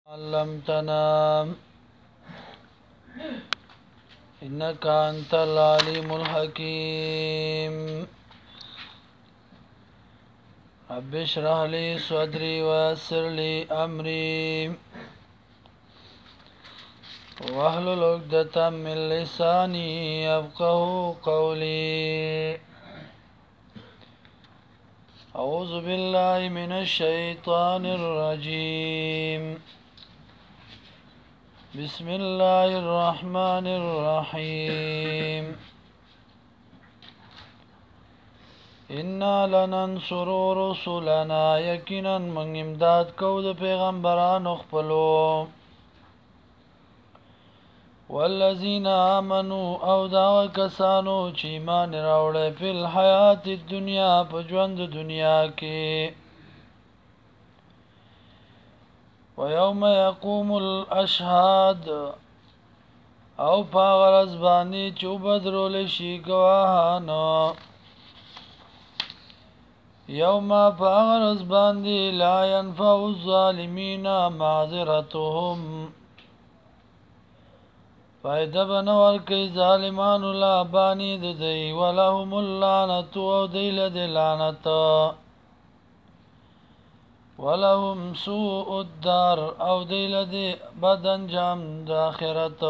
علمتنا إنك أنت العليم الحكيم رب اشرح لي صدري ويسر لي أمري واحلل عقدة من لساني يفقهوا قولي أعوذ بالله من الشيطان الرجيم بسم الله الرحمن الرحيم إنا لننصر رسلنا يقينا من امداد کو د پیغمبرانو خپلو والذین آمنوا او دا کسانو چې ایمان راوړل په الحیات الدنیا په ژوند دنیا کې ويوم يقوم الاشهاد او پاغرز باندې چوبدرول شي گواهانو یوم پاغرز باندې لا ينفع الظالمین معذرتهم فائدہ بنور کئی ظالمان لا بانی دی ولهم اللعنت او دیل دی لعنت ولهم سوء الدار او دیل دی بد انجام د آخرت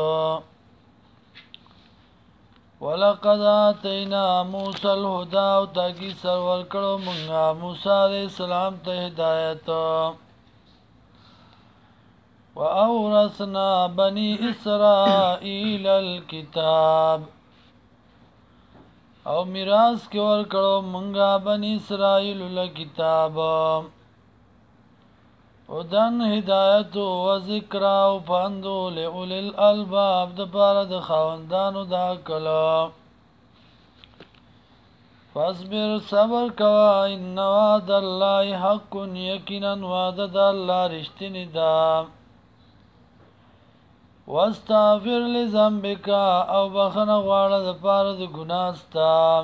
ولقد آتینا موسی الهدى او تاکی سرور کړو مونږه موسی علیہ السلام ته هدایت وأورثنا بني إسرائيل الكتاب او میراث کې ورکړو مونږه بني اسرائيل له کتاب او دن هدایت او ذکر او پندو له اول الالباب د پاره د خاوندانو د عقل فاصبر صبر کوا ان وعد الله حق یقینا وعد د الله رښتینی ده واستغفر لذنبك او بخنه غواړه د پاره د ګناه ستا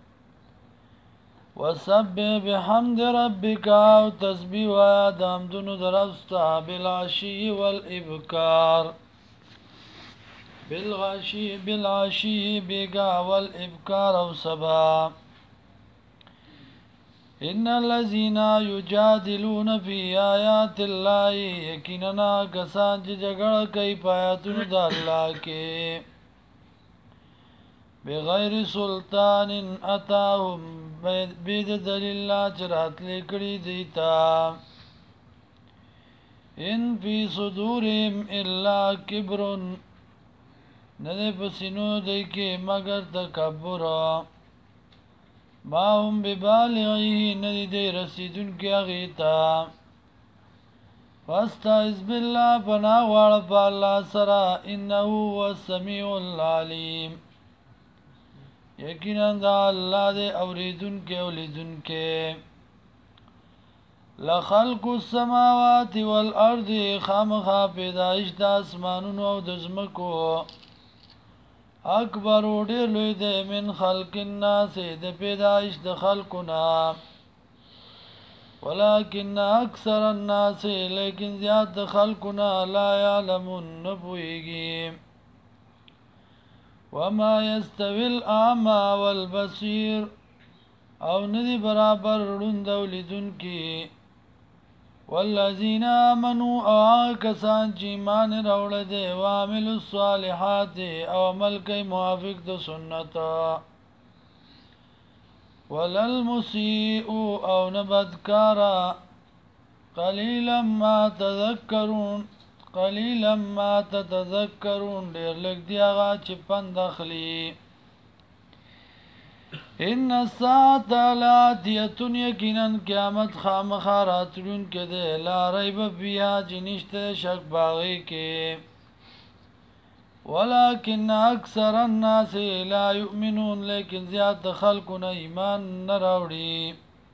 وسبح بحمد ربك او تسبيح وایا د حمدونو درستا بالعشي والابكار بالعشي بيغا والابكار او صبا ان الذين يجادلون في آيات الله يقينا کسان چې جګړه کوي په آیاتونو د الله کې بغیر سلطان اتاهم بيد دلیل چې راتلې کړي دي تا ان في صدورهم الا كبر نه پسینو دی کې مگر تکبر ما هم ببالغه ندی دی رسیدون کی اغیتا فاستعذ بالله پناه غواړه په الله سره انه هو السميع العليم یقینا دا الله دې اوریدون کې اولیدون کې لخلق السماوات والارض خامخا پیدائش د اسمانونو او د ځمکو اکبر ډیر لوی دی من خلق الناس د پیدائش د خلقنا ولكن اکثر الناس لیکن زیاد د خلقنا لا يعلمون نبویگی وما يستوي الاعمى والبصير او ندی برابر روند ولیدون کی والذین آمنوا او کسان چې ایمان راوړل دي او عملوا الصالحات او عمل کوي موافق د سنت وللمسيء او نبدکارا قلیلا ما تذکرون ډیر لږ دی هغه چې پند اخلي ان الساعه لاتیه یقینا قیامت خامخا راتلون کې ده لا ریب فیها جنشته شک باغی کې ولكن اکثر الناس لا يؤمنون لیکن زیاد خلقنا ایمان نه راوړي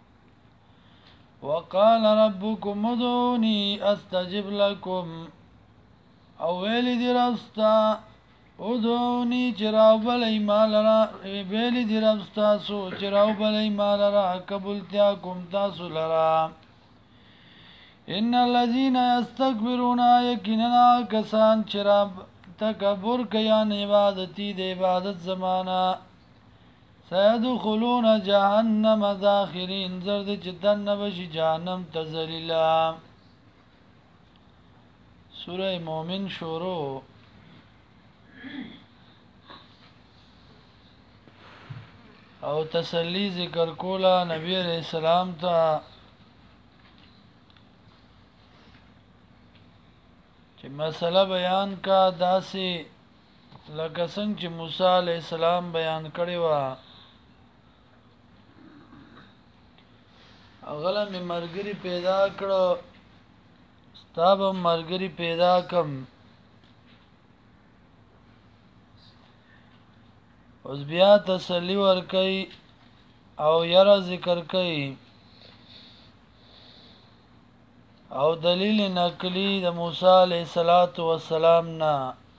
وقال ربكم ادعوني استجب لكم او ویلی دی رستا ادعونی چراو بلی مالرا ویلی دی رستاسو چراو بلی مالرا قبولتیا کم تاسو لرا ان الذين يستكبرون یقینا کسان چې را تکبر کوي ان عبادتي د عبادت زمانہ سيدخلون جهنم داخرين زرد چې دنه بشي جهنم ته ذلیلا. سوره مومن شروع. او تسلی ذکر کولا نبی علیہ السلام ته چې مسله بیان کا داسې لکه څنګه چې موسی علیہ السلام بیان کړی و. اغله می مرګري پیدا کړو ستاب مرګري پیدا کم. اوس بیا تسلی ور کوي او یرا ذکر کوي او دلیل نقلی د موسی علیہ السلام نه.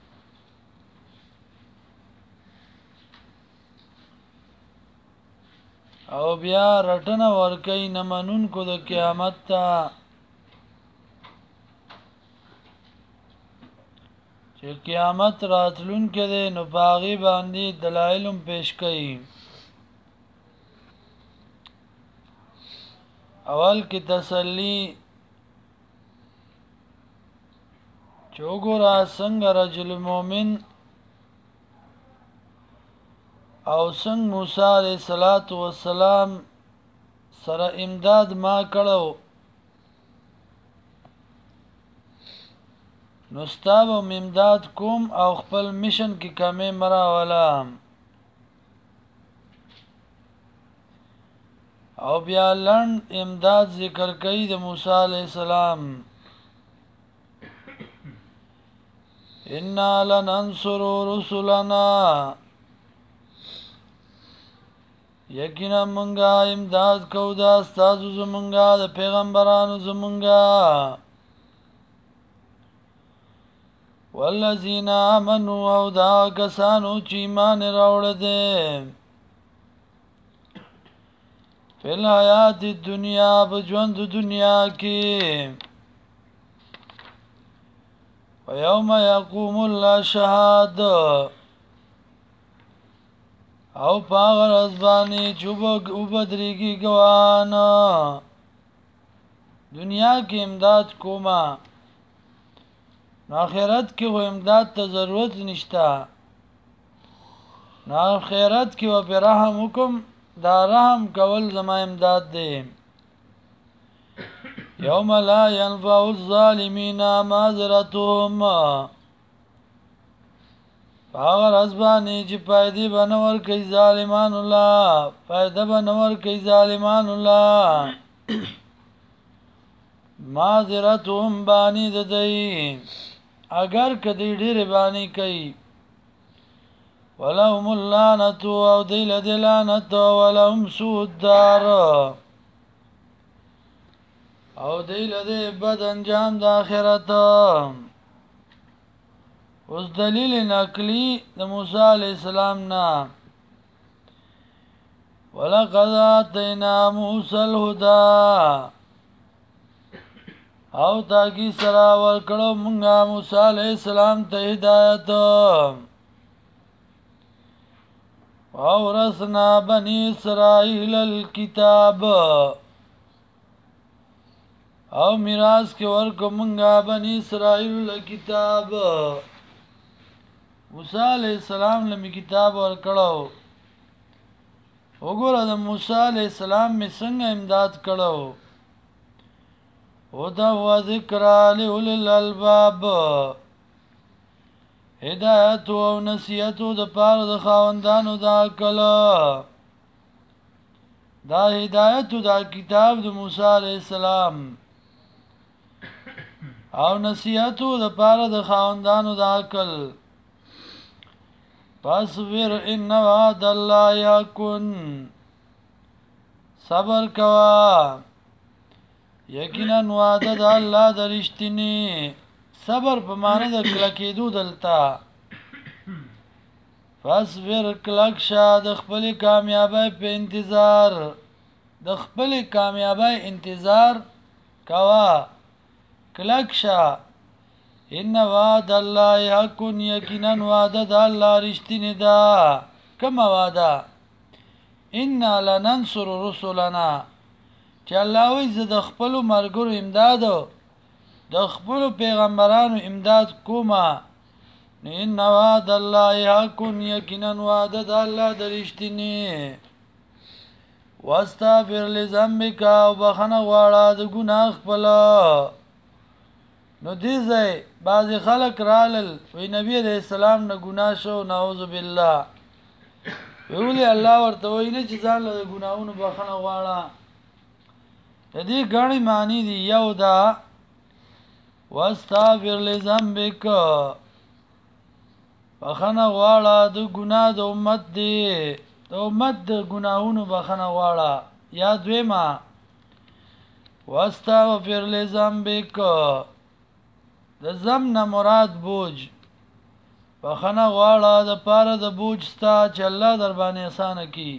او بیا رټنه ور کوي نه منون کو د قیامت ته چې قیامت راتلون کې ده نو باغی باندې دلایلم پیش کړي. اول کې تسلی چوغورا څنګه رجل مومن او څنګه موسی علیہ السلام سره امداد ما کړو نو ستاب امداد کوم او خپل میشن کې کمې مرا ولا. او بیا لند امداد ذکر کوي د موسی علیہ السلام. انا لننصر رسلنا یقینا منګه امداد کو دا استاد زمونږه د پیغمبرانو زمونږه. والذین آمنوا او دا کسانو چې ایمان راوړل دي فی الحیات الدنیا بجوند دنیا کې ویوم یقوم الاشهاد او پاغر ازبانی چوبک اوبدریگی گوانا. دنیا کی امداد کوما نو آخرت کی و امداد تا ضرورت نشتا. نو آخرت کی و پی رحم حکم دا رحم کول زما امداد دے. یوم لا ینفع الظالمین معذرتهم پاغر ازبانی چې پایدی بنور کئی ظالمان اللہ پایده بنور کئی ظالمان اللہ معذرتهم بانی ددئی اگر کدی ډیر بانی کئی ولهم اللعنت او دیل دلانت ولهم سوء الدار او دیل دی بد انجام دا آخرت. اوس دلیل نقلی د موسی علیہ السلام نا. ولقد آتینا موسی الهدى او تاکی سرا ورکړو مونږه موسی علیہ السلام ته هدایت. واورثنا بنی اسرائیل الکتاب او میراث کې ورکو مونږه بنی اسرائیل الکتاب. موسی علیہ السلام لمی کتاب ورکړو. وګوره د موسی علیہ السلام می څنګه امداد کړو. او دا و ذکر لأولی الالباب هدایت او نصیحت د پاره د خاوندانو د عقل. دا هدایت دا کتاب د موسی علیہ السلام او نصیحت د پاره د خاوندانو د عقل. فاصبر ان وعد الله یکن صبر کوا یقینا وعده د الله درشتنی. صبر په معنی د کلکېدو دلتا. فاصبر کلک شه د خپل کامیابی په انتظار د خپل کامیابی انتظار کوا کلکشا ان وعد الله حق یقینا وعده د الله رښتینی ده کما وعده ان لننصر رسلنا چې الله وی زه د خپل مرګرو امداد د خپل پیغمبرانو امداد کومه ان وعد الله حق یقینا وعده د الله د رښتینی واستغفر لذنبک او بخنه غواړه د ګناه خپل نو دې ځای بعضې خلک رالل وی نبی علیہ السلام نه ګناه شو نعوذ بالله ویولې الله ورته وی نه چې ځان له ګناهونو بخنه غواړه د دې ګڼې معنی دي یو دا واستغفر لذنبک بخنه غواړه د ګناه د امت دی د امت د ګناهونو بخنه غواړه یا دویمه واستغفر لذنبک د ذنب نه مراد بوج بخنه غواړه د پاره د بوج ستا چې الله در باندې اسانه کی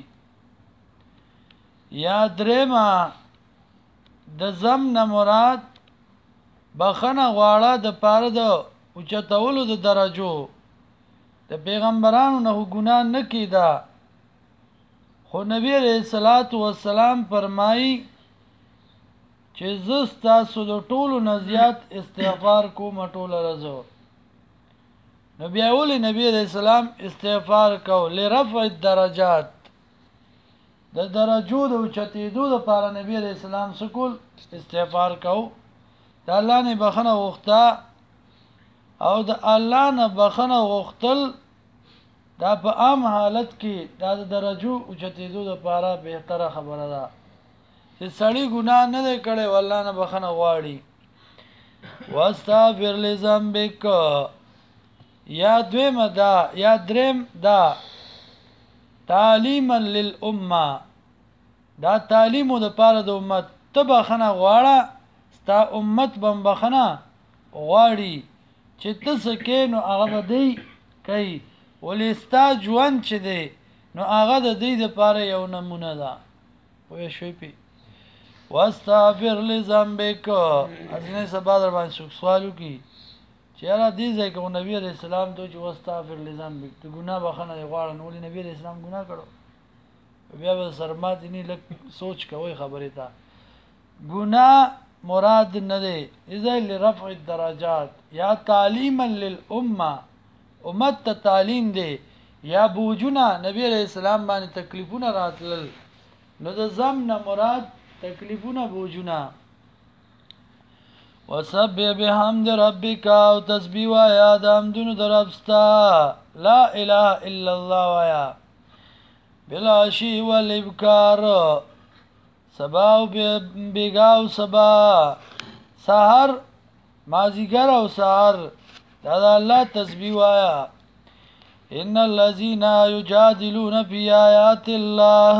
یا درېمه د ذنب نه مراد بخنه غواړه د پاره د اوچتولو د درجو د پیغمبرانو نه ګناه نه کیدا خو نبی علیہ الصلوۃ والسلام فرمایي چې زستاسو د ټولو نه زیات استغفار کوم ټوله رزو نبی علیہ السلام استغفار کو لرفع الدرجات د درجو د اوچتېدو لپاره نبی علیہ السلام سکول استغفار کو د الله نه بخنه وغوښته او د الله نه بخنه وغوښتل دا په عام حالت کې دا د درجو اوچتېدو لپاره بهتره خبره ده چې سړی ګناه نه دی کړی والله نه بخنه غواړي واستغفر لذنبک یا دویمه دا یا دریم دا تعلیما للامه دا تعلیمو د پاره د امت ته بخنه غواړه ستا امت بم بخنه غواړي چې ته سکې نو هغه به دی کوي ولې ستا ژوند چې دی نو هغه د دې دپاره یو نمونه ده پوه شوې پې واستغفر لذنبک ازنه سبا در باندې څوک سوال وکړي چې یاره دې ځای کې نبي علیہ السلام ته چې واستغفر لذنبک ته ګناه بخښنه یې غواړه نو ولې نبي علیہ السلام ګناه کړو بیا به سر ماتې نه لږ سوچ کوئ خبرې ته ګناه مراد نه دی ځای لرفع الدرجات یا تعلیما للامه امت ته تعلیم دی یا بوجونه نبی علیہ السلام باندې تکلیفونه راتلل نو د ذم نه مراد تکلیفونه بوجونه وسبح بحمد ربک او تسبیح وایا د حمدونو در ربستا لا اله الا الله وایا بالعشی والابکار سبا او بیگاو سبا سحر مازیګر او سحر دا د الله تسبیح وایا ان الذين يجادلون في آيات الله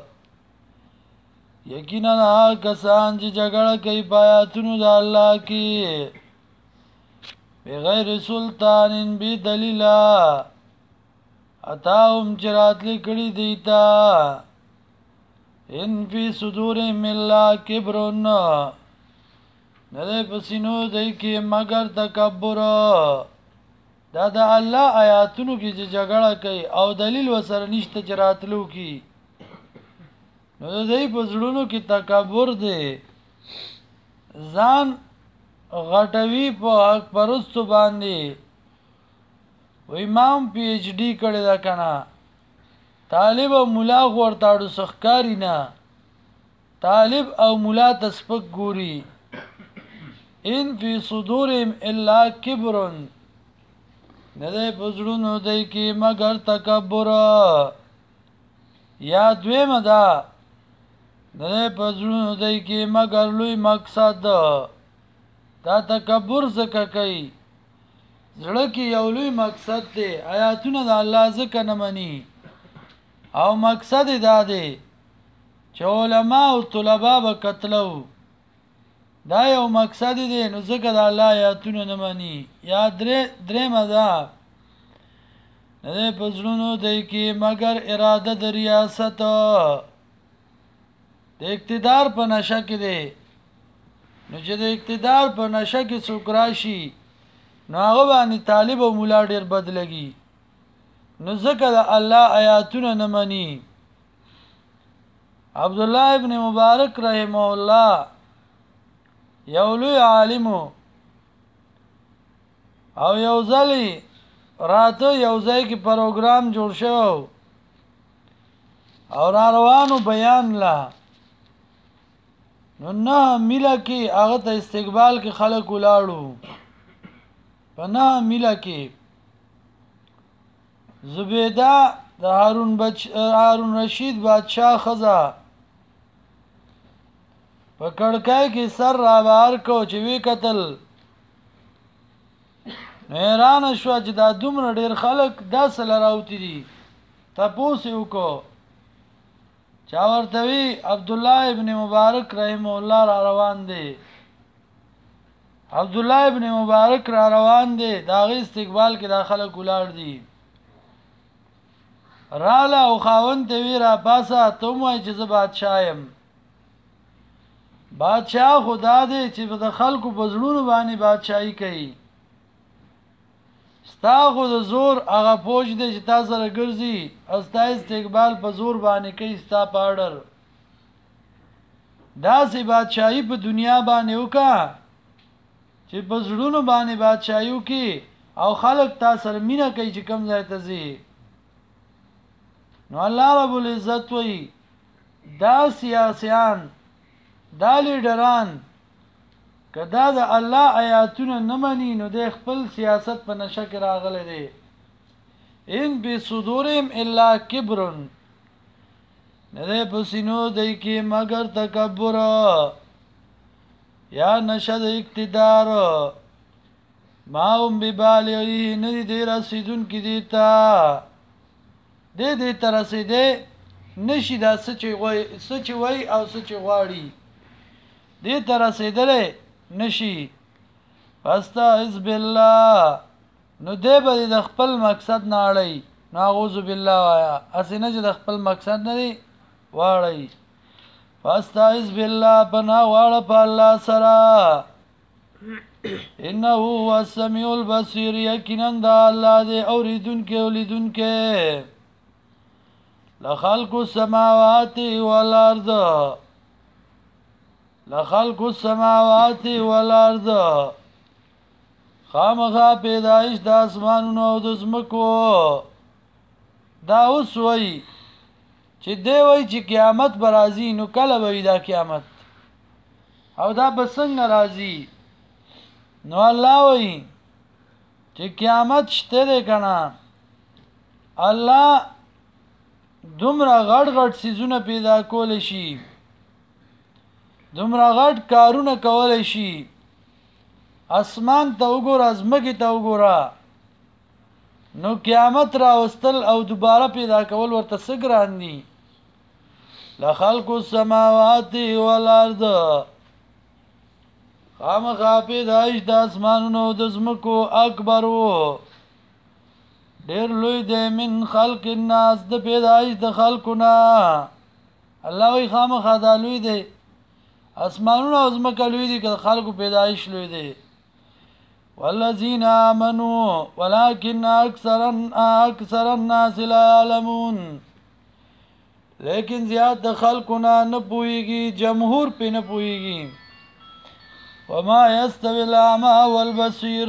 یقینا کسان چې جګړه کوي په آیاتونو د الله کې بغیر سلطان بی دلیلا اتاهم چراتلی کړي دیتا ان فی صدورهم الا کبر نه پسینو دای کې مگر تکبر دا د الله آیاتونو کې چې جګړه کوي او دلیل وسره نشته چې راتلو کې نو د دې په زړونو کې تکبر دی ځان غټوي په حق پرستو باندې و امام پی ایچ ډی کړی دا کنه طالب او مولا ورتاړو سخکاری نه طالب او مولا تسپک ګوري ان فی صدورهم الا کبر نه ده په زړونو دی کې مگر تکبر یا دویمه ده نه ده په زړونو دی کې مگر لوی مقصد دا تکبر ځکه کوي زړه کې یو لوی مقصد دی آیاتونه د الله ځکه نه مني او مقصد دا دی چې علما او طلبا به قتلو دا یو مقصد دی نو ځکه د الله آیاتونه نه مني یا درېمه ده نه ده په زړونو دی کې مگر اراده د ریاست د اقتدار په نشه کې دی نو چې د اقتدار په نشه کې څوک راشي نو هغه باندې طالب او مولا ډیر بد لګي نو ځکه د الله آیاتونه نه مني عبد الله ابن مبارک رحمه الله یو لوی عالم او یو ځلی راته یو ځای کې پروګرام جوړ شو او را روانو بیان لا نو نه میله کې هغه ته استقبال کې خلک ولاړو په نه میله کې زبیده د هارون رشید بادشاہ خزا په کړکای کې سر را بار کو چې وی قتل حیران شو چې دا دومره ډیر خلک داسې لراوتی دي تاسو وکړو چا ورته وی عبد الله ابن مبارک رحم الله را روان دي عبد الله ابن مبارک را روان دي داغه استقبال کې داخله کولار دي رااله او خاون ته وی را پاسه ته مو چې زه بادشاہ يم بادشاہ خدا دې چې د خلکو په زړونو باندې بادشاہي کوي ستا خو د زور هغه فوج دی چې تا سره ګرځي او ستا استقبال په زور باندې کوي ستا په اډر داسې بادشاہي په دنیا باندې وکړه چې په زړونو باندې بادشاہي وکړي او خلک تا سره مینه کوي چې کم ځای ته ځي نو الله رب العزت وی دا سیاسيان دا لیډران کدا د الله آیاتونه نه مانی نو د خپل سیاست په نشه کې راغله دي ان بصدورهم الا کبر نه په سينو دای کې مگر تکبر یا نشه د اقتدار ما هم ببالغی نه دي رسیدون کې دیتا دې تر رسیدې نشي دا سچ وای او سچ غواړي دې تر رسیدلې نشي فاستعذ بالله نو دې به د خپل مقصد نه اړي نعوذ بالله وایا اسنه چې د خپل مقصد نه دی واړی فاستعذ بالله بنا واړه په الله سره انه هو السميع البصير یقینا د الله دې اوریدونکو ولیدونکو لخلق السماوات والارض لخلق السماوات والارض خامخا پیدائش د اسمانونو او د زمکو دا اوس وای چې دی وای چې قیامت برازي نو کله به دا قیامت او دا بسنګ ناراضي نو الله وای چې قیامت شته ده کنه الله دومره غړ غړ سيزونه پیدا کول شي دومره غټ کارونه کول شي اسمان ته وګوره ازمکه ته وګوره نو قیامت را وستل او دوباره پیدا کول ورته سګران دي لخلق السماوات والارض خامخا پیدائش د اسمانونو د زمکو اکبر وو ډیر لوی دی من خلق الناس د پیدائش د خلقنا الله وی خامخا د لوی دی اسمانونو او زمکه لوی دي که خلقو پیدائش لوی دي والذین آمنوا ولكن اکثر الناس لا يعلمون لیکن زیاد د خلقنا نه پويږي جمهور په نه پويږي وما يستوي الاعمى والبصير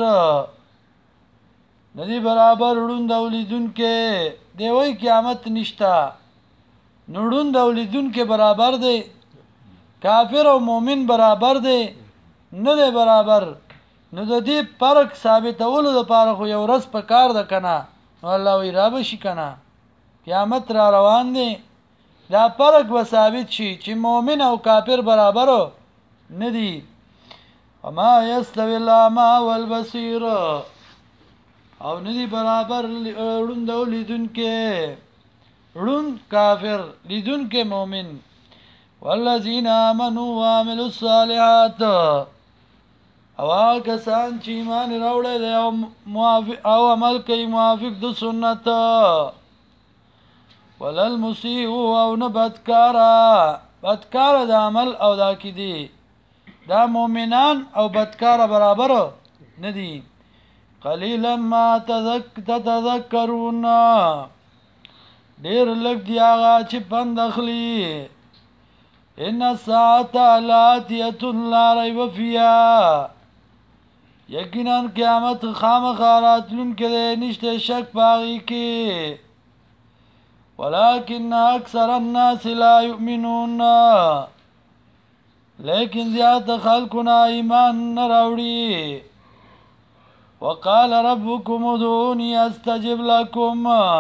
ندی برابر وړوند اولیدون کې دی وای قیامت نشتا نوړوند اولیدون کې برابر دی کافر او مؤمن برابر دی نه دی برابر نو د دې فرق ثابتولو لپاره خو یو ورځ په کار ده کنه نو الله وی را بشي کنه قیامت را روان دی دا فرق به ثابت شي چې مؤمن او کافر برابر نه دي وما يستوي الاعمى والبصير او ندی برابر وړوند لیدونکو وړوند کافر لیدونکو مؤمن والذین آمنوا وعملوا الصالحات او کسان چې ایمان راوړل او عمل کوي موافق د سنت ولل مسیء او نه بدکار د عمل او د عقیده دا مؤمنان او بدکار برابر نه دي قلیلا ما تتذکرون ډیر لږ دی هغه چې پند اخلي ان الساعه لاتیه لا ریب فیها یقینا قیامت خامخا راتلونکې دی نشته شک پاغي کې ولكن اکثر الناس لا يؤمنون لیکن زیاد خلقنا ایمان نه راوړي وقال ربكم ادعوني استجب لكم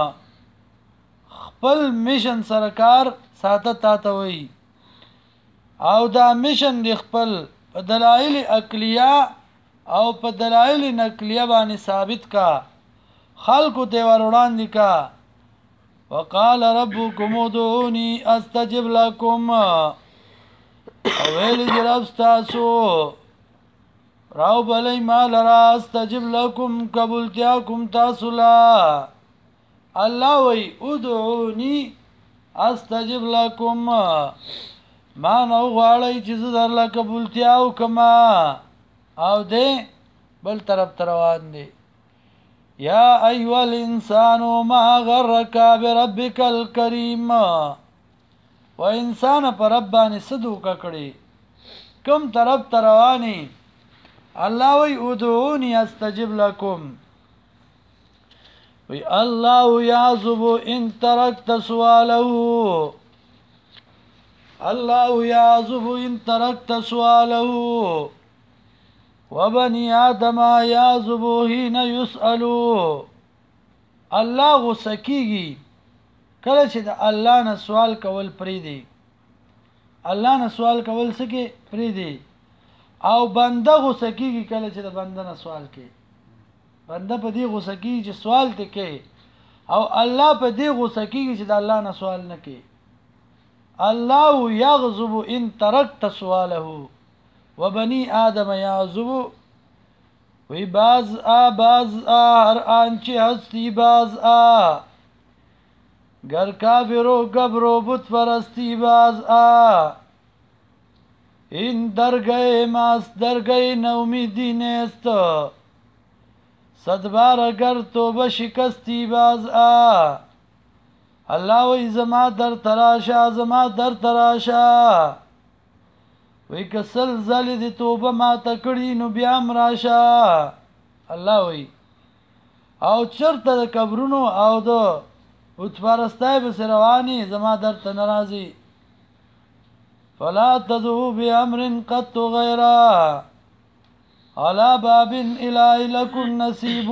خپل میشن سرکار ساته تاته وي او دا میشن دی خپل په دلایل عقلیه او په دلایل نقلیه باندې ثابت کا خلق ته وروړاندې کا وقال ربكم ادعوني استجب لكم اویل جرب ستاسو راو بلی مال را استجب لكم قبولتیاکم تاسو لا الله وی ادعوني استجب لكم ما نو غواړی چې زه درله قبولتیاو کما او دې بل طرف روان دي یا ایها الانسان ما غرك بربك الكريم و انسان پر رب باندې صدوک کړي کم طرف رواني الله وی ادعوني استجب لكم وی الله يعذب ان تركت سؤاله الله يعذب ان تركت سؤاله وبني آدم يعذب حين يسألوا الله غسکیږي کله چې د الله نه سوال کول پری دی الله نه سوال کول سکه پری دی او بنده غسکیږي کله چې د بنده نه سوال کوي بنده په دې غسکیږي چې سوال ته کوي او الله په دې غسکیږي چې د الله نه سوال نه کوي الله يغضب ان تركت سؤاله وبني آدم يعذب وی باز هر آنچه هستی باز گر کافرو گبرو بت پرستی باز این درگاه ماست درگاه نومیدی نیست صد بار اگر توبه شکستی باز الله وی زما در تراشا وی کسل زلی دی توبه ما تکڑی نو بیام راشا الله وی او چرته د قبرونو او د اتپارستای بس روانی زما در تنرازی فلا تدعو بامر قد غیرا على باب اله لكن نصيب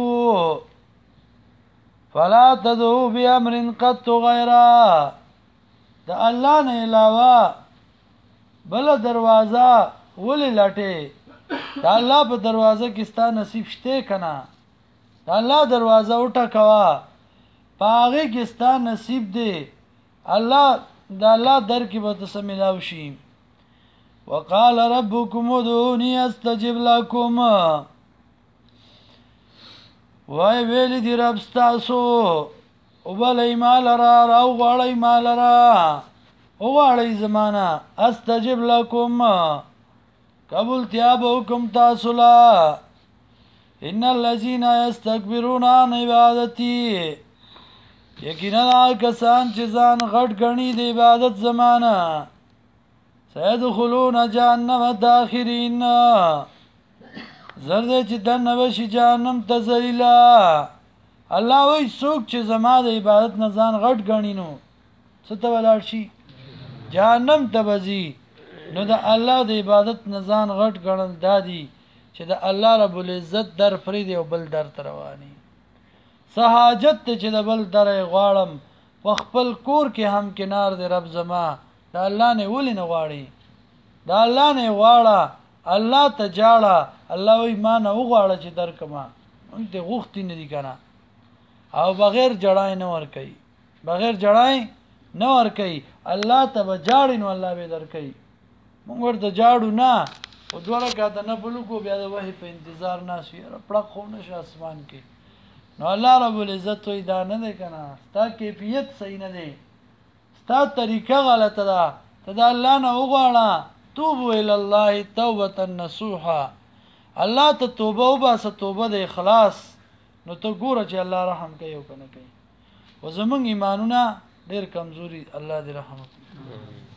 فلا تدعو بامر قد غیرا د الله نه علاوه بل دروازه ولې لټه د الله په دروازه کې ستا نصیب شته کنه د الله دروازه وټه کوا پاغه کې ستا نصیب دی الله د الله در کې به تاسو ملاو شي وقال ربكم ادعوني استجب لكم وای ویل دی رب تاسو او بلای مال را او غړی مال را او غړی زمانہ استجب لكم قبول تیاب حکم تاسو لا ان الذين يستكبرون عن عبادتي یقینا کسان چې ځان غټ غني د عبادت زمانہ سيدخلون جهنم داخرين زرد چې دنه وشي جهنم ته ذلیلا الله وای څوک چې زما د عبادت نه ځان غټ غني نو څه ته ولاړ شي جهنم ته بزي نو د الله د عبادت نه ځان غټ غنل دادي چې د الله رب العزت در فرید او بل در رواني سہاجت ته چې د بل در غواړم خپل کور کې هم کنار دی رب زما د الله نه ولې نه غواړي د الله نه غواړه الله ته جاړه الله وی ما نه وغواړه چې درکما انت غوښتې نه دي کنه او بغیر جړای نه ور کوي بغیر جړای نه ور کوي الله ته بجاړي نو الله به در کوي موږ ورته جاړو نه او دوړه کاته نه بلوکو بیا د وحی په انتظار ناشي پړه خو نشه اسمان کې نو الله رب العزت وی دا نه ده کنه ستا کیفیت صحیح نه ده ستا طریقه غلطه ده ته د الله نه وغواړه توبوا الى الله توبه نصوحا الله ته توبه وباسه توبه د اخلاص نو ته ګوره چې الله رحم کوي او کنه کوي و زمونږ ایمانونه ډېر کمزوري الله دې رحم وکړي